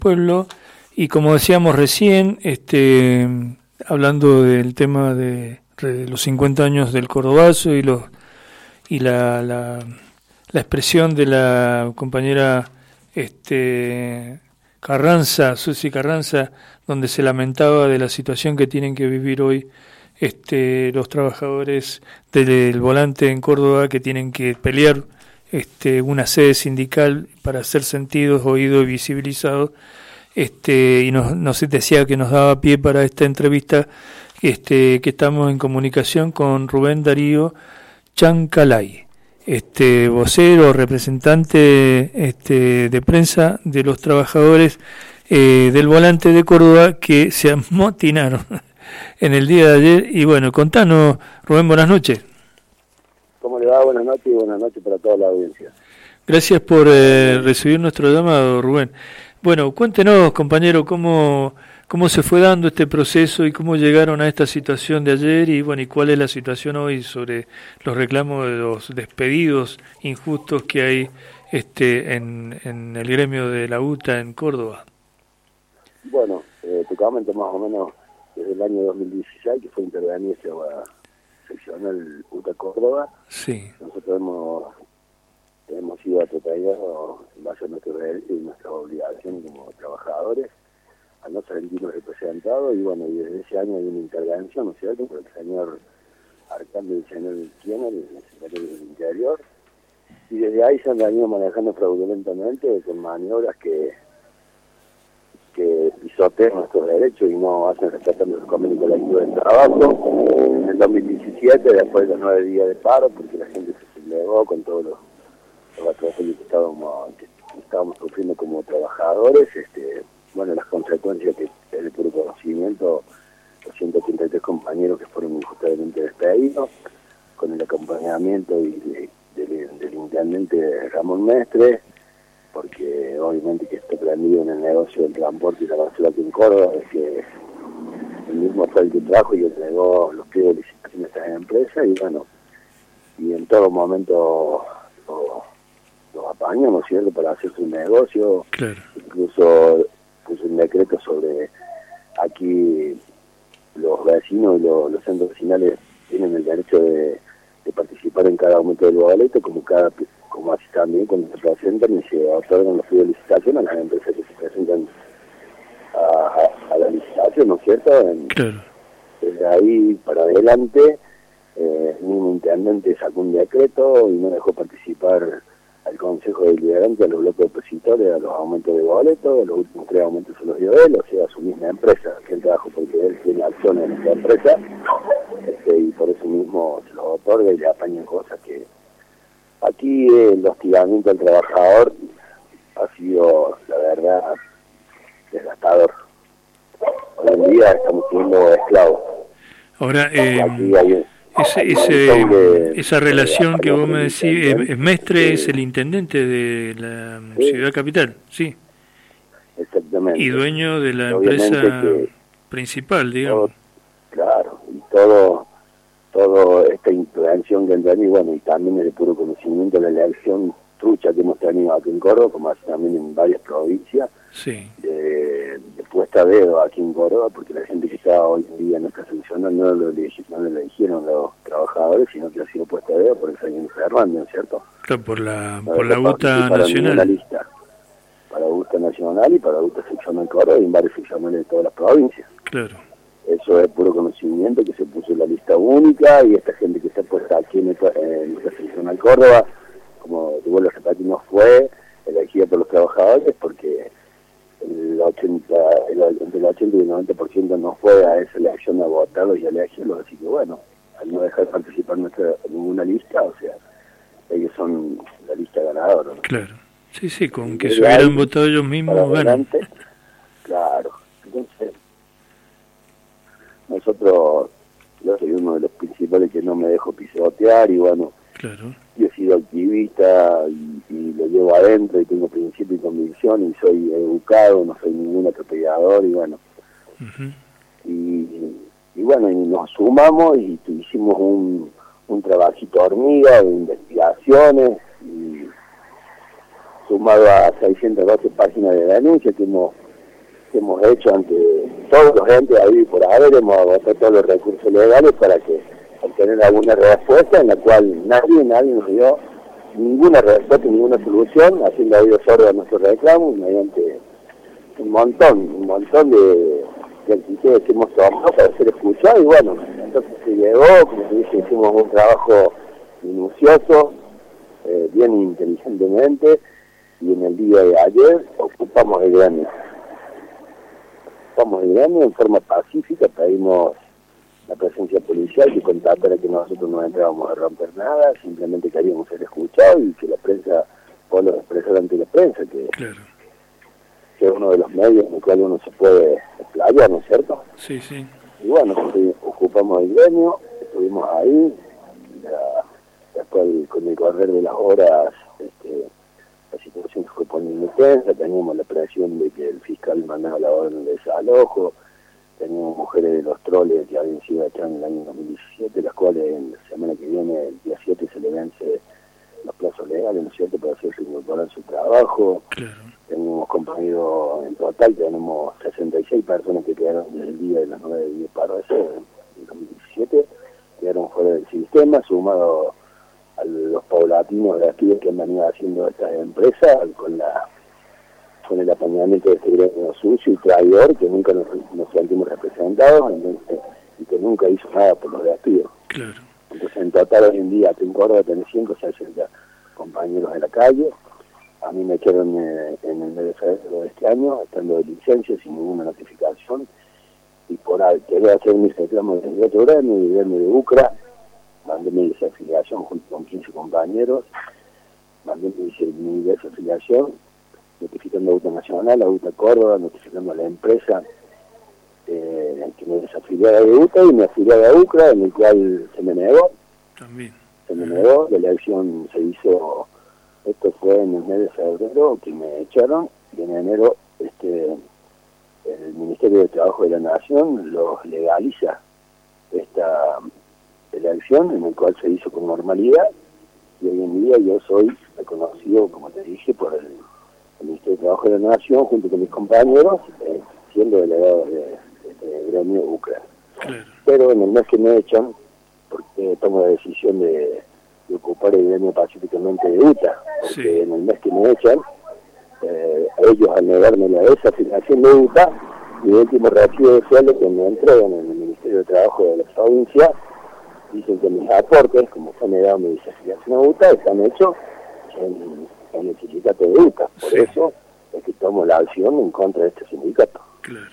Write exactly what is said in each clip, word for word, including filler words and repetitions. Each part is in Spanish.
pueblo, y como decíamos recién, este, hablando del tema de, de los cincuenta años del Cordobazo y los y la, la, la expresión de la compañera este, Carranza, Susi Carranza, donde se lamentaba de la situación que tienen que vivir hoy este, los trabajadores del Volante en Córdoba, que tienen que pelear este, una sede sindical para ser sentidos, oídos y visibilizados. Este, y nos, nos decía que nos daba pie para esta entrevista, este, que estamos en comunicación con Rubén Darío Chancalay, este, vocero, representante este, de prensa de los trabajadores eh, del Volante de Córdoba, que se amotinaron en el día de ayer. Y bueno, contanos, Rubén, buenas noches. ¿Cómo le va? Buenas noches y buenas noches para toda la audiencia. Gracias por eh, recibir nuestro llamado, Rubén. Bueno, cuéntenos, compañero, cómo, cómo se fue dando este proceso y cómo llegaron a esta situación de ayer, y bueno, y cuál es la situación hoy sobre los reclamos de los despedidos injustos que hay este en, en el gremio de la U T A en Córdoba. Bueno, eh, te comento más o menos desde el año dos mil dieciséis, que fue intervenir la seccional U T A Córdoba. Sí. Nosotros hemos... hemos sido atropellados en base a nuestros derechos y nuestras obligaciones como trabajadores, a no sentirnos representados, y bueno, y desde ese año hay una intervención, ¿no es cierto?, por el señor Arcángel y el señor Kiener, el secretario del Interior, y desde ahí se han venido manejando fraudulentamente con maniobras que que pisotean nuestros derechos y no hacen respetar los convenios colectivos del trabajo. En el dos mil diecisiete, después de los nueve días de paro, porque la gente se sublevó con todos los los atropellos que estábamos, que estábamos sufriendo como trabajadores, este, bueno, las consecuencias que es de puro conocimiento, los ciento ochenta y tres compañeros que fueron injustamente despedidos, con el acompañamiento y de, de, de, del intendente Ramón Mestre, porque obviamente que está prendido en el negocio del transporte y la basura aquí en Córdoba, es que el mismo fue el que trajo y entregó los pliegos de licitación a estas empresas, y bueno, y en todo momento lo, los apañan, ¿no es cierto?, para hacer su negocio. Claro. Incluso puso un decreto sobre aquí los vecinos y los, los centros vecinales tienen el derecho de, de participar en cada aumento del boleto, como cada como así también cuando se presentan y se otorgan los pliegos de licitación a las empresas que se presentan a, a, a la licitación, ¿no es cierto? En, claro. Desde ahí para adelante, eh, el mismo intendente sacó un decreto y no dejó participar al Consejo Deliberante, a los bloques opositores, a los aumentos de boletos. Los últimos tres aumentos se los dio él, o sea, su misma empresa, que él trabaja porque él tiene acciones en esta empresa, este, y por eso mismo se los otorga y le apañan cosas que... Aquí eh, el hostigamiento al trabajador ha sido, la verdad, desgastador. Hoy en día estamos siendo esclavos. Ahora, eh... Aquí hay... Ese, ese, de, esa relación que vos me decís, eh, Mestre es el intendente de la sí. ciudad capital, sí. Exactamente. Y dueño de la empresa principal, digamos. Todo, claro, y todo, todo esta intervención que han tenido, bueno, y también el puro conocimiento de la elección trucha que hemos tenido aquí en Córdoba, como así también en varias provincias, sí. de, de puesta a dedo aquí en Córdoba, porque la gente que está hoy en día en esta selección no lo, eligieron, no lo eligieron los trabajadores, sino que ha sido puesta a dedo por el señor Fernández, ¿cierto? Claro, por la, por la U T A nacional. La lista, para la U T A nacional y para la U T A seccional Córdoba y en varias seccionales de todas las provincias. Claro. Eso es puro conocimiento que se puso en la lista única, y esta gente que está puesta aquí en esta, en esta seccional Córdoba, como te vuelvo a repetir, no fue elegida por los trabajadores, porque el ochenta, el, entre el ochenta y el noventa por ciento no fue a esa elección a votarlos y a elegirlos, así que bueno, al no dejar participar nuestra ninguna lista, o sea, ellos son la lista ganadora, ¿no? Claro, sí, sí, con que se hubieran votado ellos mismos, ganan. Claro, entonces, nosotros, yo soy uno de los principales que no me dejo pisotear, y bueno, claro. Yo he sido activista y, y lo llevo adentro y tengo principio y convicción y soy educado, no soy ningún atropellador, y bueno. Uh-huh. y, y bueno, y nos sumamos y hicimos un, un trabajito hormiga de investigaciones, y sumado a seiscientas doce páginas de denuncia que hemos que hemos hecho ante todos los entes ahí por haber, hemos agotado todos los recursos legales para que obtener alguna respuesta en la cual nadie, nadie nos dio ninguna respuesta, ninguna solución, haciendo oídos sordos a nuestros reclamos, mediante un montón, un montón de, de actitudes que hemos tomado para ser escuchados, y bueno, entonces se llegó, como te dije, hicimos un trabajo minucioso, eh, bien inteligentemente, y en el día de ayer ocupamos el gremio. Ocupamos el gremio en forma pacífica, pedimos la presencia policial que constatara que nosotros no entrábamos a romper nada, simplemente queríamos ser escuchados y que la prensa pueda expresar ante la prensa, que, claro. que es uno de los medios en el cual uno se puede explayar, ¿no es cierto? Sí, sí. Y bueno, ocupamos el gremio, estuvimos ahí, la, después con el correr de las horas, este, la situación se fue poniendo tensa, teníamos la presión de que el fiscal mandaba la orden de desalojo, teníamos mujeres de los troles que habían sido echadas en el año dos mil diecisiete, las cuales en la semana que viene, el día siete, se le vence los plazos legales, ¿no es cierto?, para hacer incorporar su trabajo. Claro. Tenemos compañeros, en total tenemos sesenta y seis personas que quedaron desde el día de las nueve de diez paro de ese, en dos mil diecisiete, quedaron fuera del sistema, sumado a los paulatinos de aquí que han venido haciendo estas empresas con la con el apañamiento de este gremio sucio y traidor que nunca nos, nos sentimos representados, entonces, y que nunca hizo nada por los despidos. Claro. Entonces en total hoy en día aquí en Córdoba tenemos ciento sesenta compañeros de la calle. A mí me echaron eh, en el mes de febrero de este año, estando de licencia sin ninguna notificación, y por ahí quería hacer mis reclamos desde otro gremio, el gremio de UCRA, mandé mi desafiliación junto con quince compañeros, mandé mi, mi desafiliación, notificando a UTA Nacional, a UTA Córdoba, notificando a la empresa eh, que me desafiliara de UTA y me afiliaba a UCRA, en el cual se me negó. También. Se me negó, la elección se hizo, esto fue en el mes de febrero que me echaron, y en enero este el Ministerio de Trabajo de la Nación los legaliza esta elección, en el cual se hizo con normalidad, y hoy en día yo soy reconocido, como te dije, por el el Ministerio de Trabajo de la Nación, junto con mis compañeros, eh, siendo delegado de, de, de gremio UCRA. Claro. Pero en el mes que me echan, porque tomo la decisión de, de ocupar el gremio pacíficamente de UTA, porque sí. en el mes que me echan, eh, ellos al negarme la desafiliación de UTA, mi último recibo de sueldo que me entregan en el Ministerio de Trabajo de la provincia, dicen que mis aportes, como fue negado mi desafiliación a UTA, están hechos en en el sindicato de UTA, por sí. Eso es que tomo la acción en contra de este sindicato. Claro.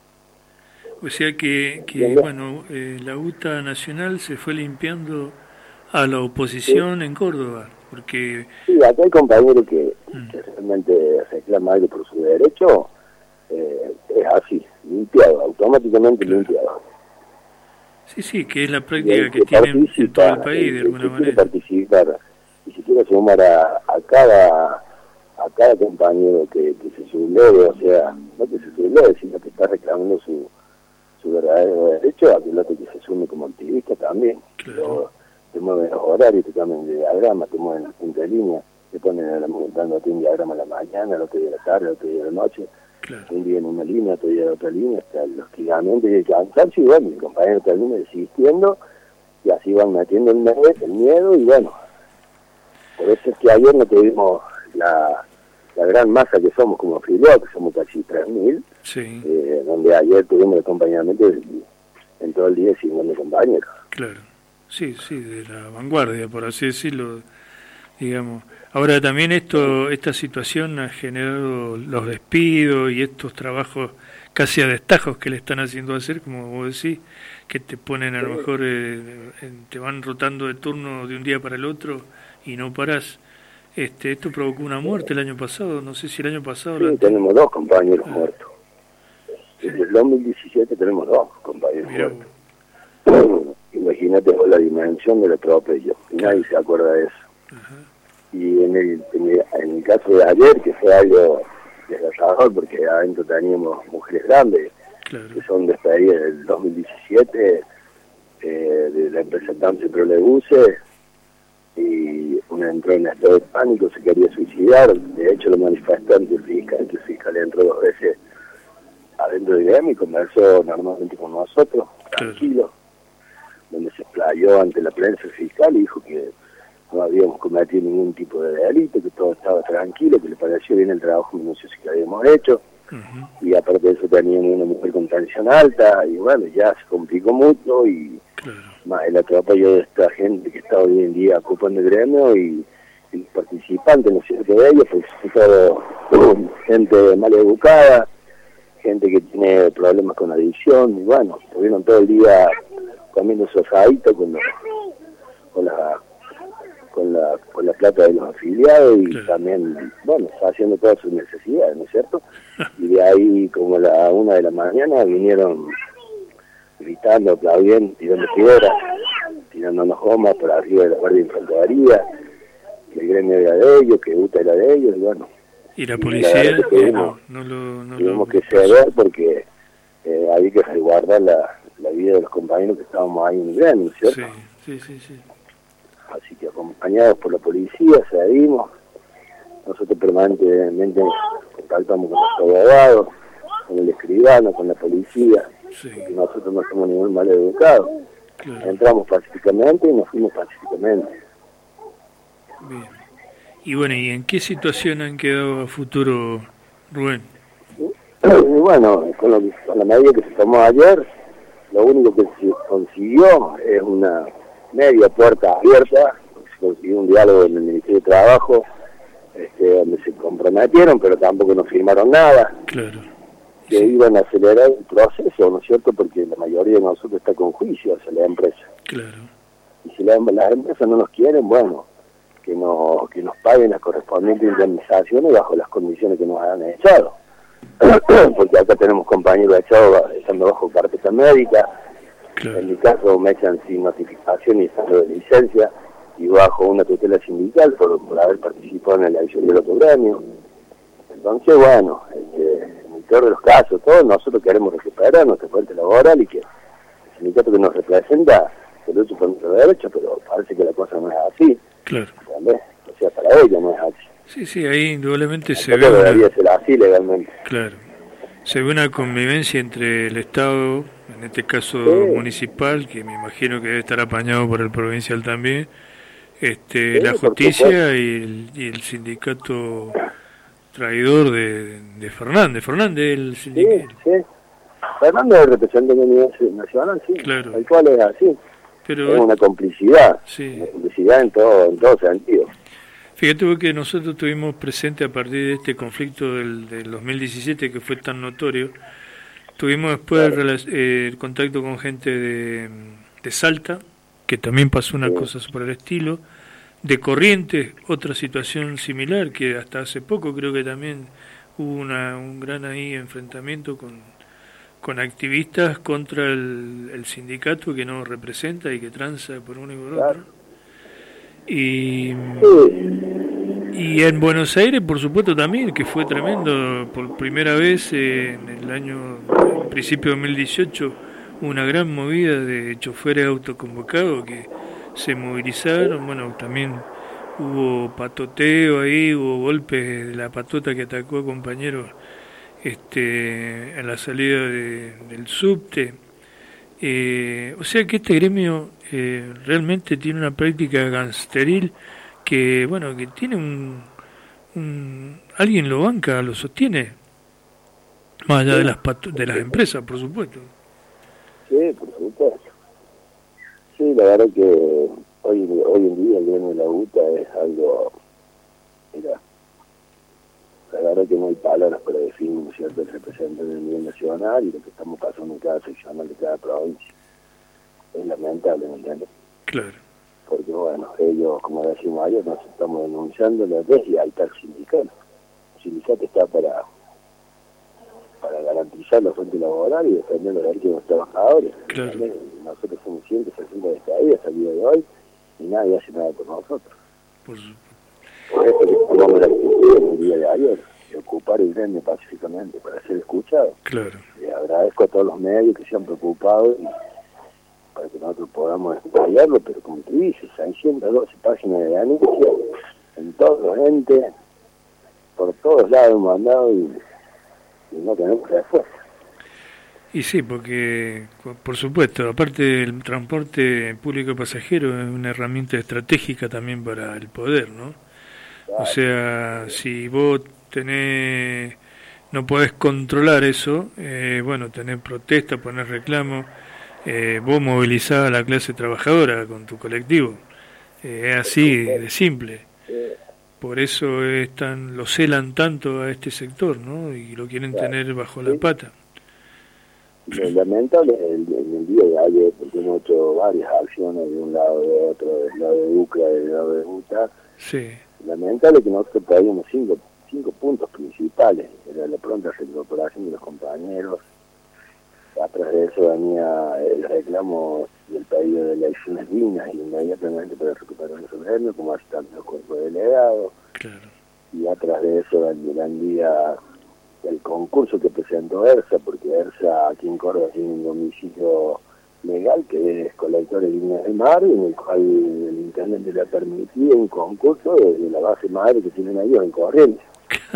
O sea que, que bueno, eh, la UTA Nacional se fue limpiando a la oposición sí. en Córdoba, porque... Sí, acá hay compañeros que, mm. que realmente reclaman algo por su derecho, eh, es así, limpiado, automáticamente claro. limpiado. Sí, sí, que es la práctica que, que tienen en todo el país, de alguna manera. Participar, y si quiere sumar a, a cada a cada compañero que, que se subleve, o sea, no que se subleve, sino que está reclamando su, su verdadero derecho, a que que se sume como activista también. Claro. Te mueven los horarios, te cambian de diagrama, te mueven las puntas de línea, te ponen dándote un diagrama a la mañana, el otro día a la tarde, el otro día a la noche, claro. Un día en una línea, otro día en otra línea, hasta los gigamentos y el cansancio, y bueno, mi compañero termina desistiendo, y así van metiendo el miedo, el miedo, y bueno, por eso es que ayer no tuvimos la, la gran masa que somos como afiliados, que somos casi tres mil, sí. eh, donde ayer tuvimos el acompañamiento en todo el día siguiendo compañeros. Claro, sí, sí, de la vanguardia, por así decirlo, digamos. Ahora también esto, esta situación ha generado los despidos y estos trabajos casi a destajos que le están haciendo hacer, como vos decís, que te ponen a lo mejor, eh, te van rotando de turno de un día para el otro y no parás. Este, esto provocó una muerte el año pasado, no sé si el año pasado... Sí, la... tenemos dos compañeros ah. muertos. Sí. Desde el dos mil diecisiete tenemos dos compañeros Mirá. muertos. Imagínate la dimensión del atropello, claro. Nadie se acuerda de eso. Ajá. Y en el, en el en el caso de ayer, que fue algo desgarrador, porque adentro teníamos mujeres grandes, claro. que son despedidas del dos mil diecisiete, eh, de la empresa Tamse Trolebuse, y una entró en estado de pánico, se quería suicidar, de hecho lo manifestó ante el fiscal, que el fiscal entró dos veces a, secretario de gremio y conversó normalmente con nosotros, tranquilo, donde se explayó ante la prensa fiscal y dijo que no habíamos cometido ningún tipo de delito, que todo estaba tranquilo, que le pareció bien el trabajo minucioso que habíamos hecho. Uh-huh. Y aparte de eso tenían una mujer con tensión alta y bueno, ya se complicó mucho y claro. Más el atropello de esta gente que está hoy en día ocupando el gremio y, y los participantes, ¿no es cierto?, de ellos, pues todo gente mal educada, gente que tiene problemas con adicción y bueno, estuvieron todo el día comiendo su asadito con, con la con la con la plata de los afiliados y claro. También, bueno, haciendo todas sus necesidades, ¿no es cierto? Y de ahí, como a la una de la mañana, vinieron gritando, aplaudiendo, tirando piedras, tirándonos gomas por arriba de la guardia de infantería, que el gremio era de ellos, que UTA era de ellos, y bueno. ¿Y la policía? La tuvimos, no, no lo, no tuvimos lo... que ceder porque eh, había que resguardar la, la vida de los compañeros que estábamos ahí en el gremio, ¿cierto? Sí, sí, sí, sí. Así que acompañados por la policía, cedimos. Nosotros permanentemente contactamos con los abogados, con el escribano, con la policía, sí. Porque nosotros no somos ningún mal educados. Claro. Entramos pacíficamente y nos fuimos pacíficamente. Bien. Y bueno, ¿y en qué situación han quedado a futuro, Rubén? Y bueno, con, lo, con la medida que se tomó ayer, lo único que se consiguió es una media puerta abierta, se consiguió un diálogo en el Ministerio de Trabajo, este, donde se comprometieron, pero tampoco nos firmaron nada. Claro. Que sí. Iban a acelerar el proceso, ¿no es cierto?, porque la mayoría de nosotros está con juicio hacia la empresa. Claro. Y si la, las empresas no nos quieren, bueno, que nos, que nos paguen las correspondientes indemnizaciones bajo las condiciones que nos han echado. Porque acá tenemos compañeros echados estando bajo carpeta médica, claro. En mi caso me echan sin notificación y estando de licencia y bajo una tutela sindical por, por haber participado en la elección del otro gremio. Entonces, bueno, este, en el peor de los casos, todos nosotros queremos recuperar nuestra fuente laboral y que el sindicato que nos representa se luche por nuestros derechos, pero parece que la cosa no es así. Claro. ¿Entendés? O sea, para ellos no es así. Sí, sí, ahí indudablemente se ve debería una... ser así legalmente. Claro. Se ve una convivencia entre el Estado, en este caso sí. Municipal, que me imagino que debe estar apañado por el provincial también, este, sí, la justicia y el, y el sindicato traidor de, de Fernández. Fernández, el sindicato. Sí, sí. Fernández es el representante a nivel nacional, sí. Claro. El cual es así. Pero, es una complicidad. Sí. Una complicidad en todo, en todo sentido. Fíjate que nosotros estuvimos presentes a partir de este conflicto del, del dos mil diecisiete que fue tan notorio. Tuvimos después claro. eh, el contacto con gente de, de Salta, que también pasó una sí. cosa por el estilo. De Corrientes, otra situación similar, que hasta hace poco creo que también hubo una, un gran ahí enfrentamiento con, con activistas contra el, el sindicato que no representa y que tranza por uno y por claro. otro. Y, y en Buenos Aires, por supuesto, también, que fue tremendo. Por primera vez eh, en el año, en principio de dos mil dieciocho, una gran movida de choferes autoconvocados que se movilizaron. Bueno, también hubo patoteo ahí, hubo golpes de la patota que atacó a compañeros este, en la salida de, del subte. Eh, o sea que este gremio eh, realmente tiene una práctica gangsteril que, bueno, que tiene un, un... alguien lo banca, lo sostiene, más allá sí. de las pato de las empresas, por supuesto. Sí, por supuesto. Sí, la verdad que hoy, hoy en día el gremio de la UTA es algo... Mira, la verdad que no hay palabras para definir, ¿no es cierto?, el representante del nivel nacional y lo que estamos pasando en cada seccional de cada provincia. Es lamentable, ¿me entiendes? Claro. Porque, bueno, ellos, como decimos ayer, nos estamos denunciando la vez y ahí está el sindicato. El sindicato está para para garantizar la fuente laboral y defender los derechos de los trabajadores. Claro. Nosotros somos ciento sesenta despedidos hasta el día de hoy y nadie hace nada por nosotros. Por supuesto. Por eso que tomamos la actitud en el día de ayer, de ocupar el gremio pacíficamente para ser escuchado. Claro. Y agradezco a todos los medios que se han preocupado y para que nosotros podamos estudiarlo, pero como tú dices, hay ciento doce páginas de denuncia en todos los entes, por todos lados hemos andado y, y no tenemos respuesta. Y sí, porque, por supuesto, aparte el transporte público pasajero es una herramienta estratégica también para el poder, ¿no? Claro. O sea, si vos tenés, no podés controlar eso, eh, bueno, tenés protesta, ponés reclamo, eh, vos movilizás a la clase trabajadora con tu colectivo. Eh, es así de simple. Por eso es tan, lo celan tanto a este sector, ¿no? Y lo quieren claro. tener bajo la pata. Lo lamentable en el, el día de ayer, porque hemos hecho varias acciones de un lado de otro, del lado de UCLA, del lado de UTA. Sí. Lamentable que nosotros traíamos cinco, cinco puntos principales. Era la pronta reincorporación de los compañeros. Atrás de eso venía el reclamo y el pedido de elecciones dignas y inmediatamente para recuperar los gremios, como así también los cuerpos delegados. Claro. Y atrás de eso vendía el concurso que presentó ERSA, porque ERSA aquí en Córdoba tiene un domicilio legal que es colector de líneas de mar, en el cual el intendente le ha permitido un concurso desde la base madre que tienen ellos en Corrientes.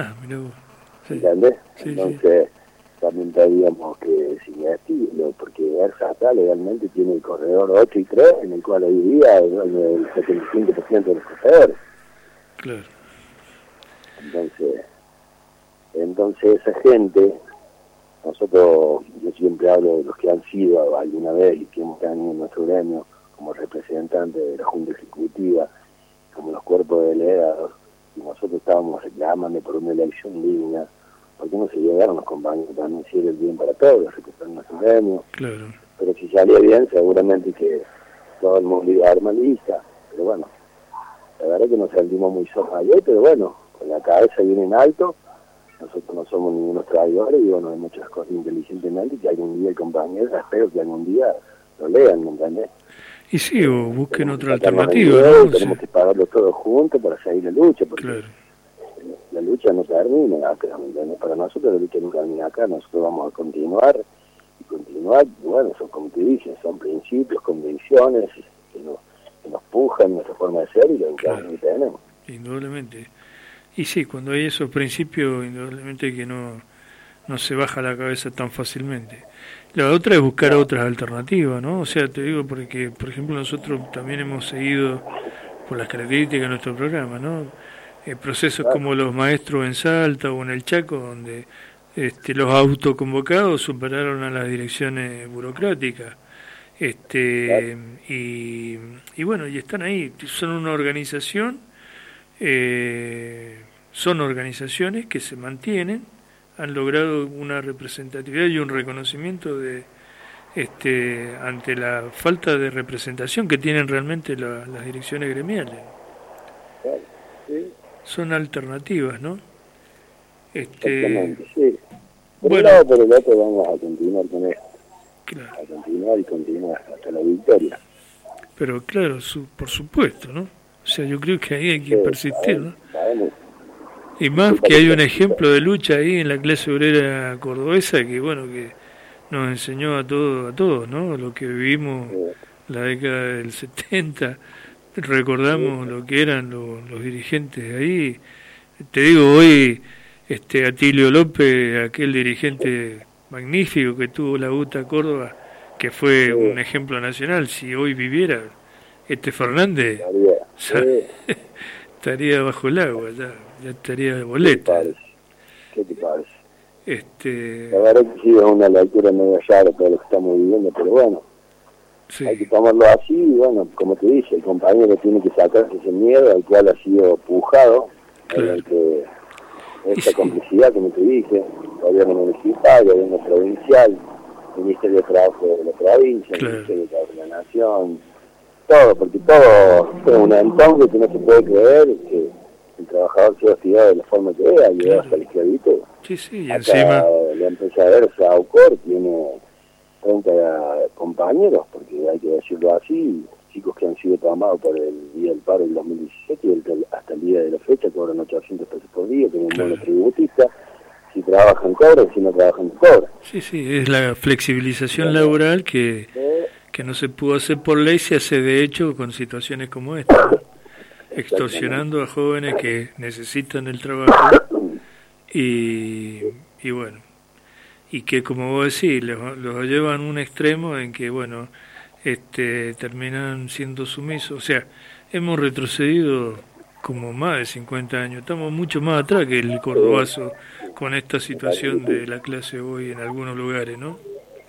Sí. ¿Entendés? Sí, Entonces sí. también pedíamos que se investigue, porque ERSA acá legalmente tiene el corredor ocho y tres, en el cual hoy día es el setenta y cinco por ciento de los corredores. Claro. Entonces, entonces esa gente, nosotros, yo siempre hablo de los que han sido alguna vez y que hemos tenido en nuestro gremio como representantes de la Junta Ejecutiva, como los cuerpos delegados, y nosotros estábamos reclamando por una elección digna. ¿Por qué no se llegaron los compañeros también si era el bien para todos, recuperar nuestro gremio? Claro. Pero si salía bien, seguramente que todo el mundo iba a armar lista. Pero bueno, la verdad que nos sentimos muy solos ayer, pero bueno, con la cabeza bien en alto. Nosotros no somos ningunos traidores y bueno, hay muchas cosas inteligentemente que algún día el compañero, espero que algún día lo lean, ¿me entendés? Y sí, o busquen tenemos otra alternativa, ¿no? ¿no? Tenemos sí. que pagarlo todos juntos para seguir la lucha, porque claro. la lucha no termina acá, ¿me entendés? Para nosotros la lucha no termina acá, nosotros vamos a continuar y continuar, bueno, son como te dicen, son principios, convicciones que nos, que nos pujan nuestra forma de ser y lo claro. que tenemos. Indudablemente. Y sí, cuando hay esos principios, indudablemente que no, no se baja la cabeza tan fácilmente. La otra es buscar no. otras alternativas, ¿no? O sea, te digo porque, por ejemplo, nosotros también hemos seguido, por las características de nuestro programa, ¿no? Eh, procesos claro. como los maestros en Salta o en el Chaco, donde este, los autoconvocados superaron a las direcciones burocráticas. este claro. y, y bueno, y están ahí, son una organización, eh, son organizaciones que se mantienen, han logrado una representatividad y un reconocimiento de este ante la falta de representación que tienen realmente la, las direcciones gremiales. Claro, sí. Son alternativas, ¿no? Este, Exactamente, sí. Por bueno, un lado, por el otro vamos a continuar con esto. Claro. A continuar y continuar hasta la victoria. Pero claro, su, por supuesto, ¿no? O sea, yo creo que ahí hay que sí, persistir, sabemos, ¿no? Sabemos. Y más que hay un ejemplo de lucha ahí en la clase obrera cordobesa que, bueno, que nos enseñó a todos, a todos, ¿no? Lo que vivimos sí. la década del setenta, recordamos sí. lo que eran los, los dirigentes ahí. Te digo, hoy este Atilio López, aquel dirigente magnífico que tuvo la UTA Córdoba, que fue sí. un ejemplo nacional, si hoy viviera este Fernández, sí. estaría bajo el agua, ya, ya estaría de boleta. ¿Qué te parece? ¿Qué te parece? Este... La verdad que sí, es una lectura medio rara todo lo que estamos viviendo, pero bueno, sí. hay que tomarlo así y bueno, como te dije, el compañero tiene que sacarse ese miedo al cual ha sido pujado, claro. que esta sí. complicidad, como te dije, gobierno municipal, gobierno provincial, Ministerio de Trabajo de la provincia, claro. Ministerio de Trabajo de la Nación, todo, porque todo es un entonces que no se puede creer que el trabajador sea hostigado de la forma que es, ha llegado claro. hasta la esclavitud. Sí, sí, y Acá encima... la empresa Versa Aucor tiene treinta compañeros, porque hay que decirlo así, chicos que han sido tomados por el día del paro del dos mil diecisiete y el, hasta el día de la fecha cobran ochocientos pesos por día, tienen un claro. bono tributista, si trabajan cobran, si no trabajan cobran. Sí, sí, es la flexibilización claro. laboral que, eh, que no se pudo hacer por ley, se hace de hecho con situaciones como esta, ¿no? Extorsionando a jóvenes que necesitan el trabajo y, y bueno, y que, como vos decís, los, los llevan a un extremo en que, bueno, este, terminan siendo sumisos. O sea, hemos retrocedido como más de cincuenta años, estamos mucho más atrás que el cordobazo con esta situación de la clase hoy en algunos lugares, ¿no?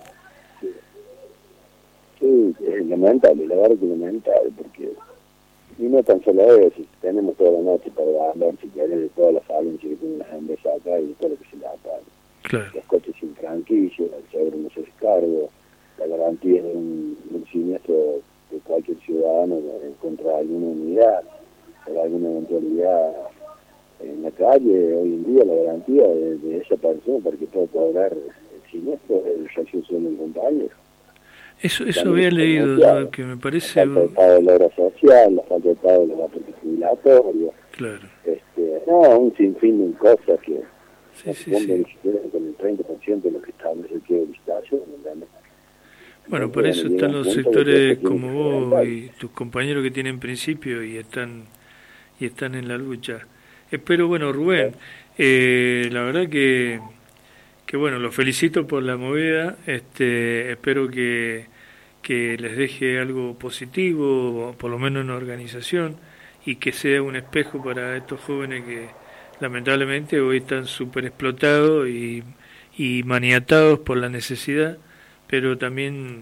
Sí, es lamentable, la verdad que es lamentable, porque y no tan solo eso, tenemos toda la noche para hablar, si querés, de todas las falencias que tienen las empresas acá y de todo lo que se le apaga. Claro. Los coches sin franquicia, el seguro no se hace cargo, la garantía de un, un siniestro de cualquier ciudadano contra alguna unidad, o alguna eventualidad en la calle. Hoy en día la garantía de, de esa persona para que pueda cobrar el siniestro es el recurso del compañero. Eso, eso había leído, ¿no? Que me parece... La falta de pago de la obra social, la falta de pago de los aportes jubilatorios. Claro. Este, no, un sinfín de cosas que sí, sí, no sí. ni siquiera con el treinta por ciento de lo que establece el que de licitación, ¿entendés? Bueno, Entonces, por eso bueno, están los llega un punto sectores que como vos reventar. y tus compañeros que tienen principio y están y están en la lucha. Espero, bueno, Rubén, eh, la verdad que... que bueno, los felicito por la movida, este, espero que, que les deje algo positivo, por lo menos en la organización, y que sea un espejo para estos jóvenes que lamentablemente hoy están súper explotados y, y maniatados por la necesidad, pero también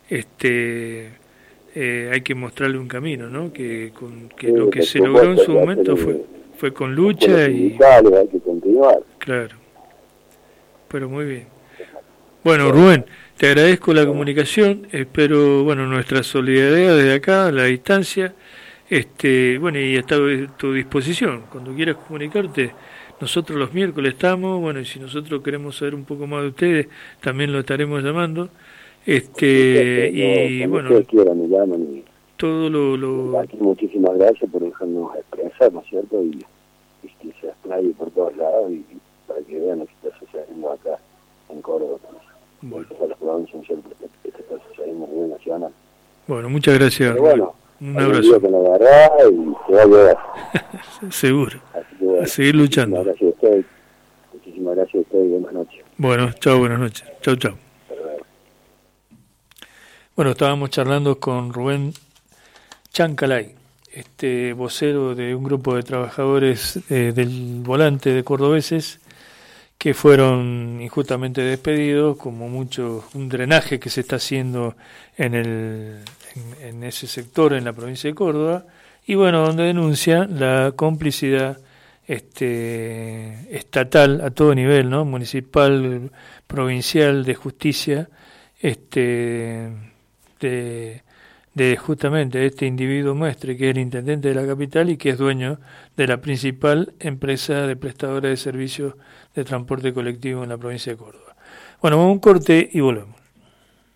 este eh, hay que mostrarle un camino, ¿no? Que, con, que Sí, lo que por se logró en supuesto, su ya momento se le- fue, fue con Con lucha los y... sindicales hay que continuar. Claro. Pero muy bien. Bueno, Rubén, te agradezco la comunicación, espero, bueno, nuestra solidaridad desde acá, a la distancia, este, bueno, y está a tu disposición, cuando quieras comunicarte, nosotros los miércoles estamos, bueno, y si nosotros queremos saber un poco más de ustedes, también lo estaremos llamando, este, y Cuando bueno, ustedes quieran, me llaman y todo lo... lo aquí muchísimas gracias por dejarnos expresar, ¿no es cierto? Y, y que se explaye por todos lados y, y para que vean lo que está sucediendo acá en Córdoba. bueno, En todas las provincias, ¿no es cierto? Que que está sucediendo a nivel nacional. bueno, muchas gracias, Pero Rubén. bueno, Un algún abrazo. día con la verdad y se va a llegar. Seguro. Así que bueno, A seguir luchando. muchísimas gracias a ustedes. Muchísimas gracias a ustedes y buenas noches. Bueno, chao, buenas noches. Chao, chao. Hasta luego. Bueno, estábamos charlando con Rubén Chancalay, este vocero de un grupo de trabajadores eh, del volante de cordobeses que fueron injustamente despedidos, como mucho un drenaje que se está haciendo en el en, en ese sector en la provincia de Córdoba, y bueno, donde denuncia la complicidad este estatal a todo nivel, ¿no? Municipal, provincial, de justicia, este de de justamente este individuo muestre, que es el intendente de la capital y que es dueño de la principal empresa de prestadora de servicios de transporte colectivo en la provincia de Córdoba. Bueno, vamos a un corte y volvemos.